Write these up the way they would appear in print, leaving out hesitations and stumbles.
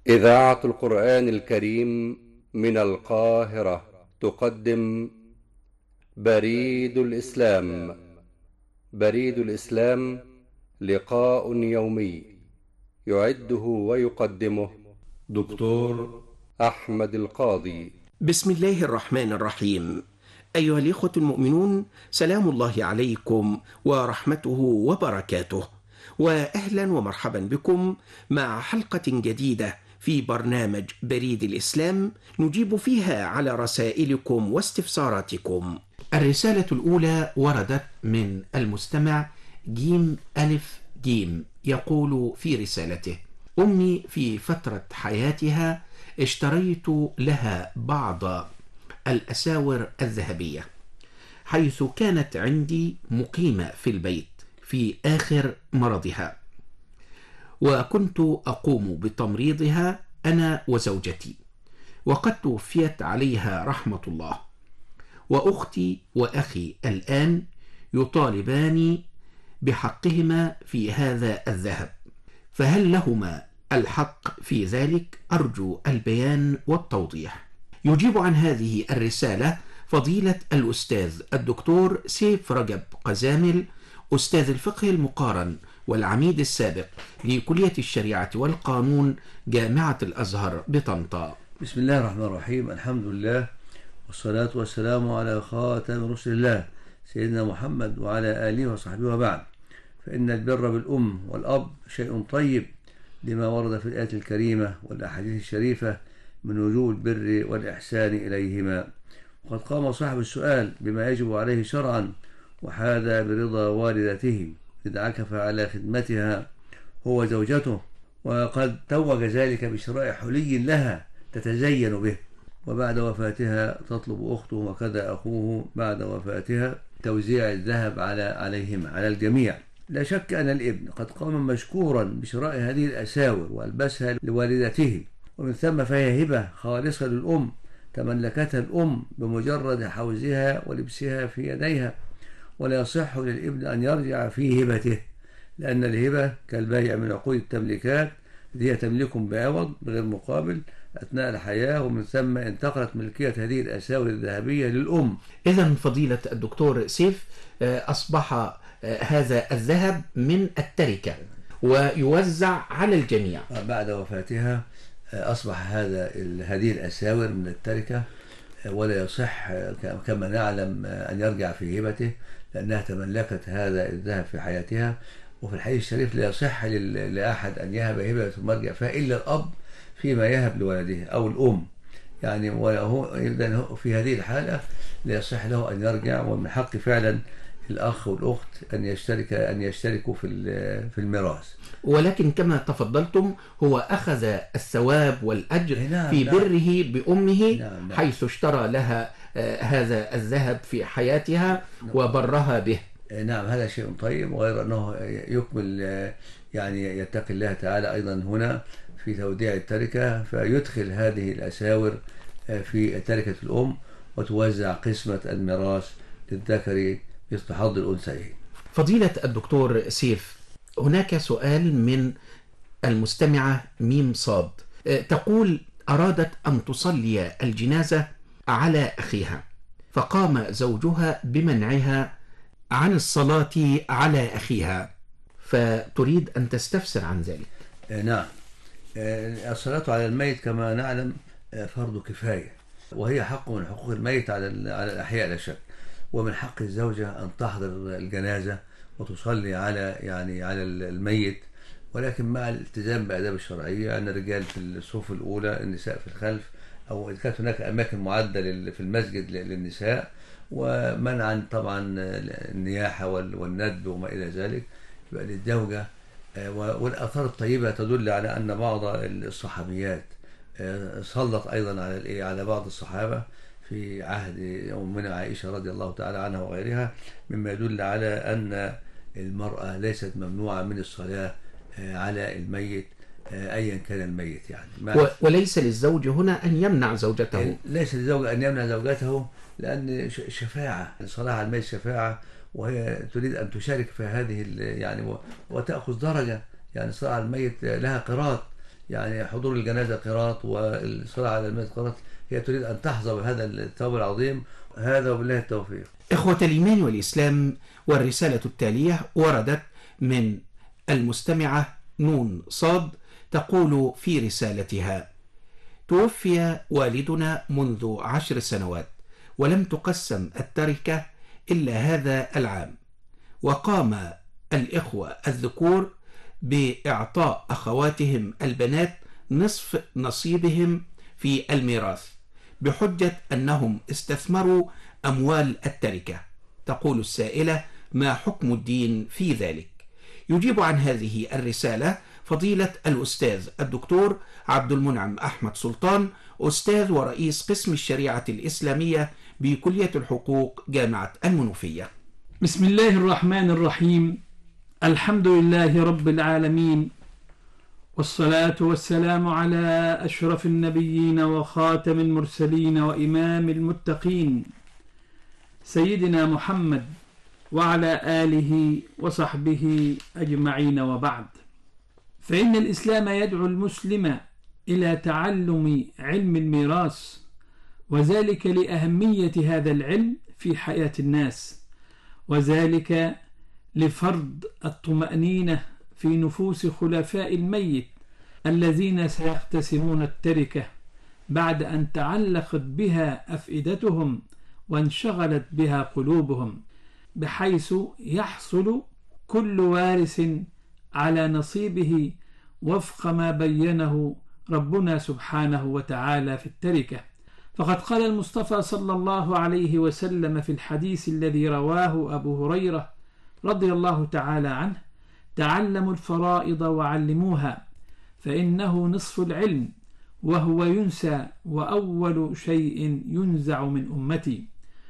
إذاعة القرآن الكريم من القاهرة تقدم بريد الإسلام. بريد الإسلام لقاء يومي يعده ويقدمه دكتور أحمد القاضي. بسم الله الرحمن الرحيم. أيها الإخوة المؤمنون، سلام الله عليكم ورحمته وبركاته، وأهلا ومرحبا بكم مع حلقة جديدة في برنامج بريد الإسلام نجيب فيها على رسائلكم واستفساراتكم. الرسالة الأولى وردت من المستمع جيم ألف جيم، يقول في رسالته: أمي في فترة حياتها اشتريت لها بعض الأساور الذهبية، حيث كانت عندي مقيمة في البيت في آخر مرضها، وكنت أقوم بتمريضها أنا وزوجتي، وقد توفيت عليها رحمة الله. وأختي وأخي الآن يطالبان بحقهما في هذا الذهب، فهل لهما الحق في ذلك؟ أرجو البيان والتوضيح. يجيب عن هذه الرسالة فضيلة الأستاذ الدكتور سيف رجب قزامل، أستاذ الفقه المقارن والعميد السابق لكلية الشريعة والقانون جامعة الأزهر بطنطا. بسم الله الرحمن الرحيم. الحمد لله والصلاة والسلام على خاتم رسل الله سيدنا محمد وعلى آله وصحبه، وبعد، فإن البر بالأم والأب شيء طيب لما ورد في الآية الكريمة والأحاديث الشريفة من وجوب البر والإحسان إليهما. وقد قام صاحب السؤال بما يجب عليه شرعا، وحاذى برضا والدته إذ عكف على خدمتها هو زوجته، وقد توج ذلك بشراء حلي لها تتزين به، وبعد وفاتها تطلب أخته وكذا أخوه بعد وفاتها توزيع الذهب عليهما على الجميع. لا شك أن الابن قد قام مشكورا بشراء هذه الأساور وألبسها لوالدته، ومن ثم فهي هبة خالصة للأم تملكتها الأم بمجرد حوزها ولبسها في يديها، ولا يصح للابن أن يرجع في هبته، لأن الهبة كالبيع من عقود التمليكات التي هي تملك بعوض بغير مقابل أثناء الحياة، ومن ثم انتقلت ملكية هذه الأساور الذهبية للأم. إذن فضيلة الدكتور سيف، أصبح هذا الذهب من التركة ويوزع على الجميع. بعد وفاتها أصبح هذه الأساور من التركة، ولا يصح كما نعلم أن يرجع في هبته، لأنها تملكت هذا الذهب في حياتها. وفي الحديث الشريف لا يصح لأحد أن يهب هبة ثم يرجع فيها إلا الأب فيما يهب لولده أو الأم، يعني إذن في هذه الحالة لا يصح له أن يرجع، ومن حق فعلا الأخ والأخت أن يشتركوا في الميراث. ولكن كما تفضلتم هو أخذ الثواب والأجر في بره بأمه، حيث اشترى لها هذا الذهب في حياتها وبرها به. نعم، هذا شيء طيب، وغير أنه يكمل يعني يتقي الله تعالى أيضا هنا في توديع التركة، فيدخل هذه الأساور في تركة الأم وتوزع قسمة الميراث للذكر مثل حظ الأنثيين. فضيلة الدكتور سيف، هناك سؤال من المستمعة ميم صاد، تقول: أرادت أن تصلي الجنازة على أخيها، فقام زوجها بمنعها عن الصلاة على أخيها، فتريد أن تستفسر عن ذلك. نعم، الصلاة على الميت كما نعلم فرض كفاية، وهي حق من حقوق الميت على الأحياء لا شك، ومن حق الزوجة أن تحضر الجنازة وتصلي على الميت، ولكن مع الالتزام بآداب الشرعية، أن الرجال في الصفوف الأولى، النساء في الخلف، أو إذا كانت هناك أماكن معدة في المسجد للنساء، ومنعا طبعا النياحة والندب وما إلى ذلك، يبقى للزوجة. والآثار الطيبة تدل على أن بعض الصحابيات صلت أيضا على بعض الصحابة في عهد أمنا عائشة رضي الله تعالى عنها وغيرها، مما يدل على أن المرأة ليست ممنوعة من الصلاة على الميت أيا كان الميت، يعني وليس للزوج هنا أن يمنع زوجته. ليس للزوج أن يمنع زوجته، لأن شفاعة، الصلاة على الميت شفاعة، وهي تريد أن تشارك في هذه يعني وتأخذ درجة، يعني الصلاة على الميت لها قراط، يعني حضور الجنازة قراط والصلاة على الميت قراط، هي تريد أن تحظى بهذا الثواب العظيم. هذا وبالله التوفيق. إخوة الإيمان والإسلام، والرسالة التالية وردت من المستمعة نون صاد، تقول في رسالتها: توفي والدنا منذ 10 سنوات، ولم تقسم التركة إلا هذا العام، وقام الإخوة الذكور بإعطاء أخواتهم البنات نصف نصيبهم في الميراث بحجة أنهم استثمروا أموال التركة. تقول السائلة: ما حكم الدين في ذلك؟ يجيب عن هذه الرسالة فضيلة الأستاذ الدكتور عبد المنعم أحمد سلطان، أستاذ ورئيس قسم الشريعة الإسلامية بكلية الحقوق جامعة المنوفية. بسم الله الرحمن الرحيم. الحمد لله رب العالمين، والصلاة والسلام على أشرف النبيين وخاتم المرسلين وإمام المتقين سيدنا محمد وعلى آله وصحبه أجمعين، وبعد. فإن الإسلام يدعو المسلم إلى تعلم علم الميراث، وذلك لأهمية هذا العلم في حياة الناس، وذلك لفرض الطمأنينة في نفوس خلفاء الميت الذين سيقتسمون التركة بعد أن تعلقت بها أفئدتهم وانشغلت بها قلوبهم، بحيث يحصل كل وارث على نصيبه وفق ما بينه ربنا سبحانه وتعالى في التركة. فقد قال المصطفى صلى الله عليه وسلم في الحديث الذي رواه أبو هريرة رضي الله تعالى عنه: تعلموا الفرائض وعلموها، فإنه نصف العلم وهو ينسى وأول شيء ينزع من أمتي.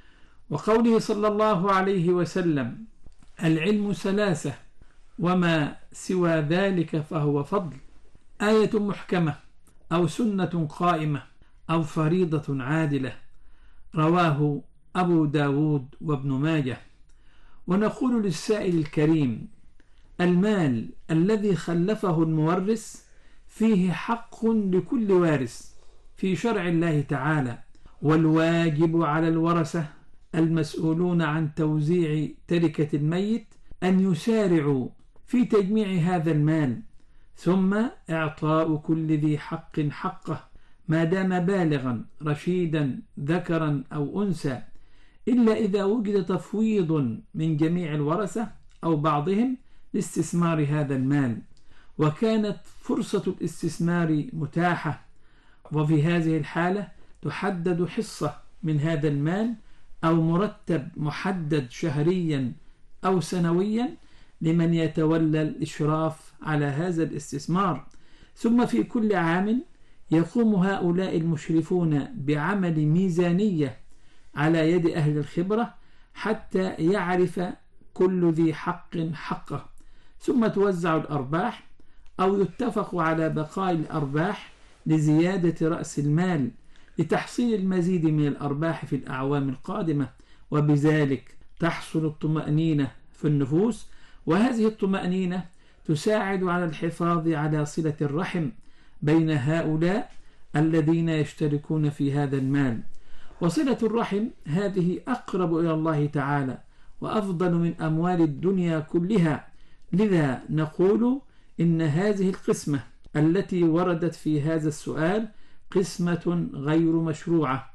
وقوله صلى الله عليه وسلم: العلم 3 وما سوى ذلك فهو فضل. آية محكمة أو سنة قائمة أو فريضة عادلة، رواه أبو داود وابن ماجه. ونقول للسائل الكريم: المال الذي خلفه المورث فيه حق لكل وارث في شرع الله تعالى، والواجب على الورثة المسؤولون عن توزيع تركة الميت أن يسارعوا في تجميع هذا المال، ثم إعطاء كل ذي حق حقه ما دام بالغا رشيدا ذكرا أو أنثى، إلا إذا وجد تفويض من جميع الورثة أو بعضهم لاستثمار هذا المال، وكانت فرصة الاستثمار متاحة، وفي هذه الحالة تحدد حصة من هذا المال أو مرتب محدد شهريا أو سنويا لمن يتولى الإشراف على هذا الاستثمار. ثم في كل عام يقوم هؤلاء المشرفون بعمل ميزانية على يد أهل الخبرة حتى يعرف كل ذي حق حقه، ثم توزع الأرباح أو يتفق على بقاء الأرباح لزيادة رأس المال لتحصيل المزيد من الأرباح في الأعوام القادمة، وبذلك تحصل الطمأنينة في النفوس. وهذه الطمأنينة تساعد على الحفاظ على صلة الرحم بين هؤلاء الذين يشتركون في هذا المال. وصلة الرحم هذه أقرب إلى الله تعالى وأفضل من أموال الدنيا كلها، لذا نقول إن هذه القسمة التي وردت في هذا السؤال قسمة غير مشروعة،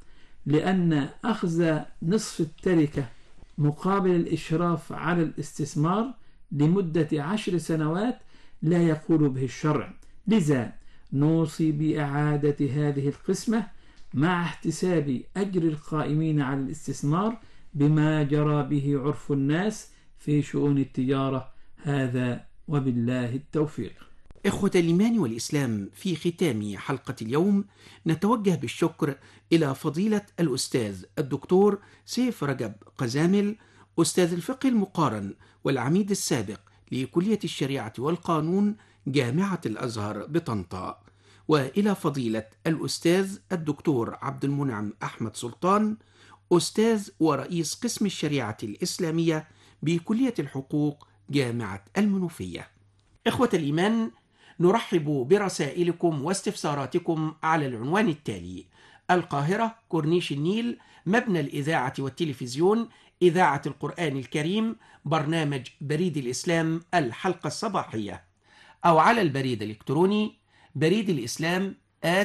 لأن أخذ نصف التركة مقابل الإشراف على الاستثمار لمدة 10 سنوات لا يقول به الشرع. لذا نوصي بإعادة هذه القسمة مع احتساب أجر القائمين على الاستثمار بما جرى به عرف الناس في شؤون التجارة. هذا وبالله التوفيق. إخوة الإيمان والإسلام، في ختام حلقة اليوم نتوجه بالشكر إلى فضيلة الأستاذ الدكتور سيف رجب قزامل، أستاذ الفقه المقارن والعميد السابق لكلية الشريعة والقانون جامعة الأزهر بطنطا، وإلى فضيلة الأستاذ الدكتور عبد المنعم أحمد سلطان، أستاذ ورئيس قسم الشريعة الإسلامية بكلية الحقوق جامعة المنوفية. إخوة الإيمان، نرحب برسائلكم واستفساراتكم على العنوان التالي: القاهرة، كورنيش النيل، مبنى الإذاعة والتلفزيون، إذاعة القرآن الكريم، برنامج بريد الإسلام الحلقة الصباحية. أو على البريد الإلكتروني بريد الإسلام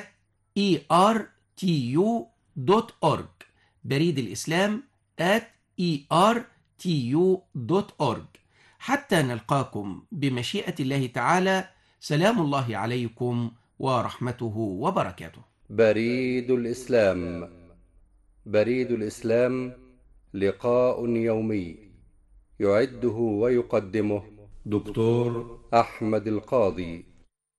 @ertu.org، بريد الإسلام @ertu.org. حتى نلقاكم بمشيئة الله تعالى، سلام الله عليكم ورحمته وبركاته. بريد الإسلام. بريد الإسلام لقاء يومي يعده ويقدمه دكتور أحمد القاضي.